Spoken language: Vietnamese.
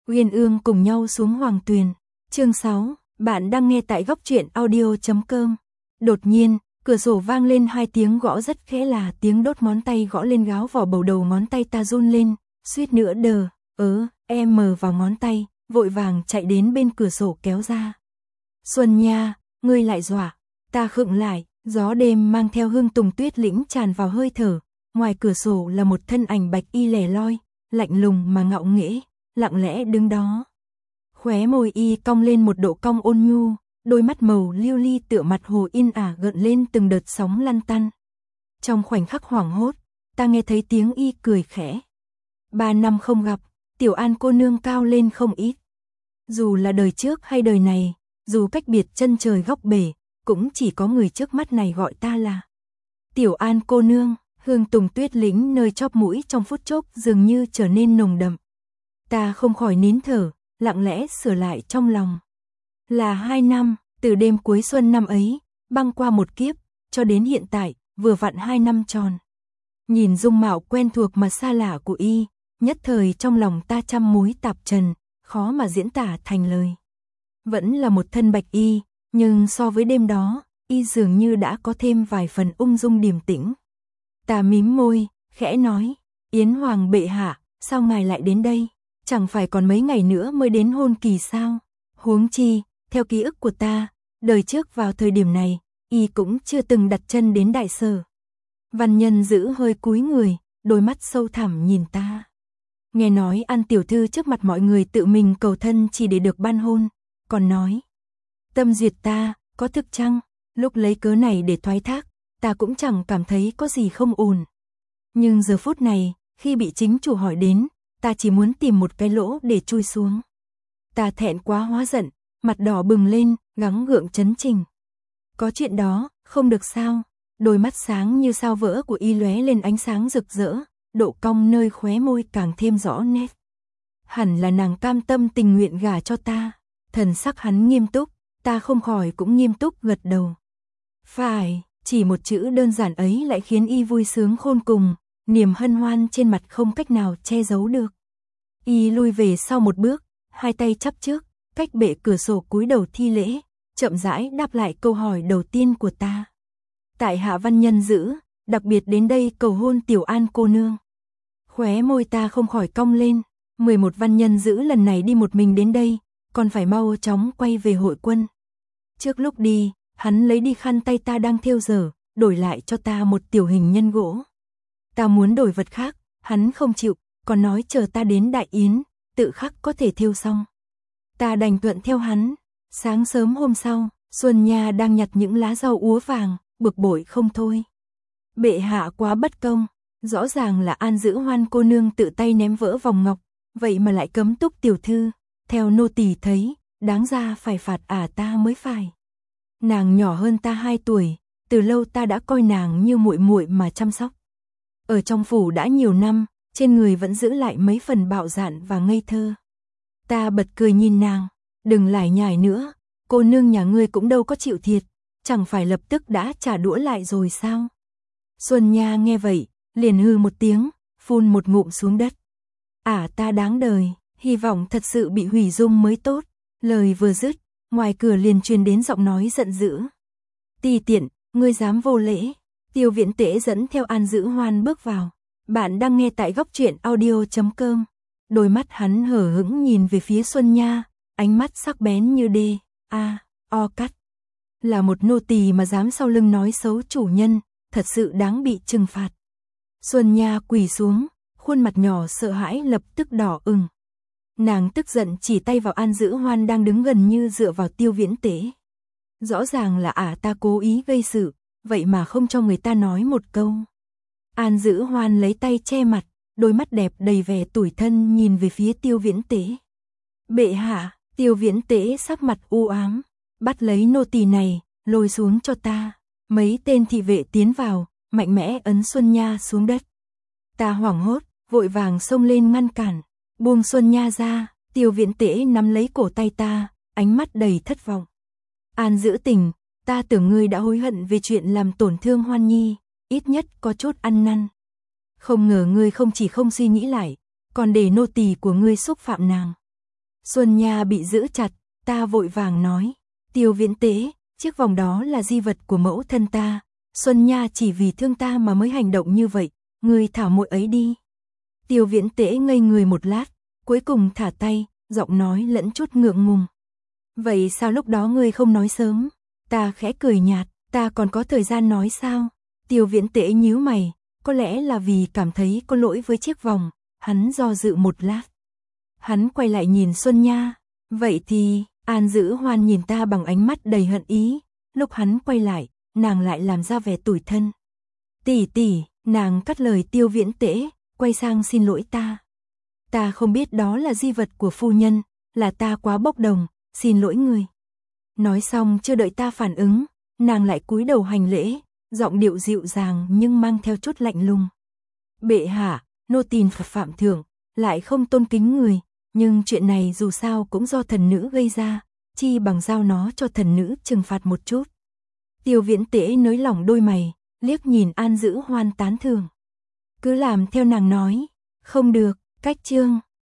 Uyên ương cùng nhau xuống Hoàng Tuyền. Chương 6, bạn đang nghe tại góc truyện audio.com. Đột nhiên, cửa sổ vang lên 2 tiếng gõ rất khẽ, là tiếng đốt ngón tay gõ lên gáo vỏ bầu. Đầu ngón tay ta run lên, suýt nữa em mờ vào ngón tay, vội vàng chạy đến bên cửa sổ kéo ra. Xuân Nha, ngươi lại dọa. Ta khựng lại, gió đêm mang theo hương tùng tuyết lĩnh tràn vào hơi thở. Ngoài cửa sổ là một thân ảnh bạch y lẻ loi, lạnh lùng mà ngạo nghễ, lặng lẽ đứng đó. Khóe môi y cong lên một độ cong ôn nhu, đôi mắt màu lưu ly tựa mặt hồ in ả gợn lên từng đợt sóng lăn tăn. Trong khoảnh khắc hoảng hốt, ta nghe thấy tiếng y cười khẽ. 3 năm không gặp, Tiểu An cô nương cao lên không ít. Dù là đời trước hay đời này, dù cách biệt chân trời góc bể, cũng chỉ có người trước mắt này gọi ta là Tiểu An cô nương. Hương tùng tuyết lĩnh nơi chóp mũi trong phút chốc dường như trở nên nồng đậm. Ta không khỏi nín thở, lặng lẽ sửa lại trong lòng. Là 2 năm, từ đêm cuối xuân năm ấy, băng qua một kiếp, cho đến hiện tại, vừa vặn 2 năm tròn. Nhìn dung mạo quen thuộc mà xa lạ của y, nhất thời trong lòng ta trăm mối tạp trần, khó mà diễn tả thành lời. Vẫn là một thân bạch y, nhưng so với đêm đó, y dường như đã có thêm vài phần ung dung điềm tĩnh. Ta mím môi, khẽ nói, Yến Hoàng bệ hạ, sao ngài lại đến đây? Chẳng phải còn mấy ngày nữa mới đến hôn kỳ sao? Huống chi, theo ký ức của ta, đời trước vào thời điểm này, y cũng chưa từng đặt chân đến đại sở. Văn Nhân giữ hơi cúi người, đôi mắt sâu thẳm nhìn ta. Nghe nói An tiểu thư trước mặt mọi người tự mình cầu thân chỉ để được ban hôn, còn nói tâm duyệt ta, có thực chăng? Lúc lấy cớ này để thoái thác, ta cũng chẳng cảm thấy có gì không ổn. Nhưng giờ phút này, khi bị chính chủ hỏi đến, ta chỉ muốn tìm một cái lỗ để chui xuống. Ta thẹn quá hóa giận, mặt đỏ bừng lên, gắng gượng trấn trình. Có chuyện đó, không được sao? Đôi mắt sáng như sao vỡ của y lóe lên ánh sáng rực rỡ, độ cong nơi khóe môi càng thêm rõ nét. Hẳn là nàng cam tâm tình nguyện gả cho ta. Thần sắc hắn nghiêm túc, ta không khỏi cũng nghiêm túc gật đầu. Phải. Chỉ một chữ đơn giản ấy lại khiến y vui sướng khôn cùng, niềm hân hoan trên mặt không cách nào che giấu được. Y lui về sau một bước, 2 tay chắp trước, cách bệ cửa sổ cúi đầu thi lễ, chậm rãi đáp lại câu hỏi đầu tiên của ta. Tại hạ Văn Nhân giữ, đặc biệt đến đây cầu hôn Tiểu An cô nương. Khóe môi ta không khỏi cong lên, 11 Văn Nhân giữ lần này đi một mình đến đây, còn phải mau chóng quay về hội quân. Trước lúc đi, hắn lấy đi khăn tay ta đang thêu dở, đổi lại cho ta một tiểu hình nhân gỗ. Ta muốn đổi vật khác, hắn không chịu, còn nói chờ ta đến Đại Yến, tự khắc có thể thêu xong. Ta đành thuận theo hắn. Sáng sớm hôm sau, Xuân Nha đang nhặt những lá rau úa vàng, bực bội không thôi. Bệ hạ quá bất công, rõ ràng là An Dữ Hoan cô nương tự tay ném vỡ vòng ngọc, vậy mà lại cấm túc tiểu thư. Theo nô tỳ thấy, đáng ra phải phạt ta mới phải. Nàng nhỏ hơn ta 2 tuổi, từ lâu ta đã coi nàng như muội muội mà chăm sóc. Ở trong phủ đã nhiều năm, trên người vẫn giữ lại mấy phần bạo dạn và ngây thơ. Ta bật cười nhìn nàng, đừng lải nhải nữa, cô nương nhà ngươi cũng đâu có chịu thiệt, chẳng phải lập tức đã trả đũa lại rồi sao? Xuân Nha nghe vậy, liền hừ một tiếng, phun một ngụm xuống đất. Ta đáng đời, hy vọng thật sự bị hủy dung mới tốt. Lời vừa dứt, ngoài cửa liền truyền đến giọng nói giận dữ. Ti tiện, ngươi dám vô lễ. Tiêu Viễn Tế dẫn theo An Dữ Hoan bước vào. Bạn đang nghe tại góc truyện audio.com. Đôi mắt hắn hở hững nhìn về phía Xuân Nha, ánh mắt sắc bén như o cắt. Là một nô tỳ mà dám sau lưng nói xấu chủ nhân, thật sự đáng bị trừng phạt. Xuân Nha quỳ xuống, khuôn mặt nhỏ sợ hãi lập tức đỏ ửng. Nàng tức giận chỉ tay vào An Dữ Hoan đang đứng gần như dựa vào Tiêu Viễn Tế. Rõ ràng là ta cố ý gây sự, vậy mà không cho người ta nói một câu. An Dữ Hoan lấy tay che mặt, đôi mắt đẹp đầy vẻ tủi thân nhìn về phía Tiêu Viễn Tế. Bệ hạ, Tiêu Viễn Tế sắc mặt u ám, bắt lấy nô tỳ này, lôi xuống cho ta. Mấy tên thị vệ tiến vào, mạnh mẽ ấn Xuân Nha xuống đất. Ta hoảng hốt, vội vàng xông lên ngăn cản. Buông Xuân Nha ra, Tiêu Viễn Tế nắm lấy cổ tay ta, ánh mắt đầy thất vọng. An Dữ Tình, ta tưởng ngươi đã hối hận về chuyện làm tổn thương Hoan Nhi, ít nhất có chút ăn năn. Không ngờ ngươi không chỉ không suy nghĩ lại, còn để nô tỳ của ngươi xúc phạm nàng. Xuân Nha bị giữ chặt, ta vội vàng nói. Tiêu Viễn Tế, chiếc vòng đó là di vật của mẫu thân ta. Xuân Nha chỉ vì thương ta mà mới hành động như vậy, ngươi thả muội ấy đi. Tiêu Viễn Tế ngây người một lát, cuối cùng thả tay, giọng nói lẫn chút ngượng ngùng. Vậy sao lúc đó ngươi không nói sớm? Ta khẽ cười nhạt, ta còn có thời gian nói sao? Tiêu Viễn Tế nhíu mày, có lẽ là vì cảm thấy có lỗi với chiếc vòng, hắn do dự một lát. Hắn quay lại nhìn Xuân Nha, vậy thì, An Dữ Hoan nhìn ta bằng ánh mắt đầy hận ý, lúc hắn quay lại, nàng lại làm ra vẻ tủi thân. Tỷ tỷ, nàng cắt lời Tiêu Viễn Tế, quay sang xin lỗi ta. Ta không biết đó là di vật của phu nhân, là ta quá bốc đồng, xin lỗi người. Nói xong chưa đợi ta phản ứng, nàng lại cúi đầu hành lễ, giọng điệu dịu dàng nhưng mang theo chút lạnh lùng. Bệ hạ, nô tỳ phạm thượng, lại không tôn kính người, nhưng chuyện này dù sao cũng do thần nữ gây ra, chi bằng giao nó cho thần nữ trừng phạt một chút. Tiêu Viễn Tế nới lỏng đôi mày, liếc nhìn An Dữ Hoan tán thưởng. Cứ làm theo nàng nói, không được, cách chương.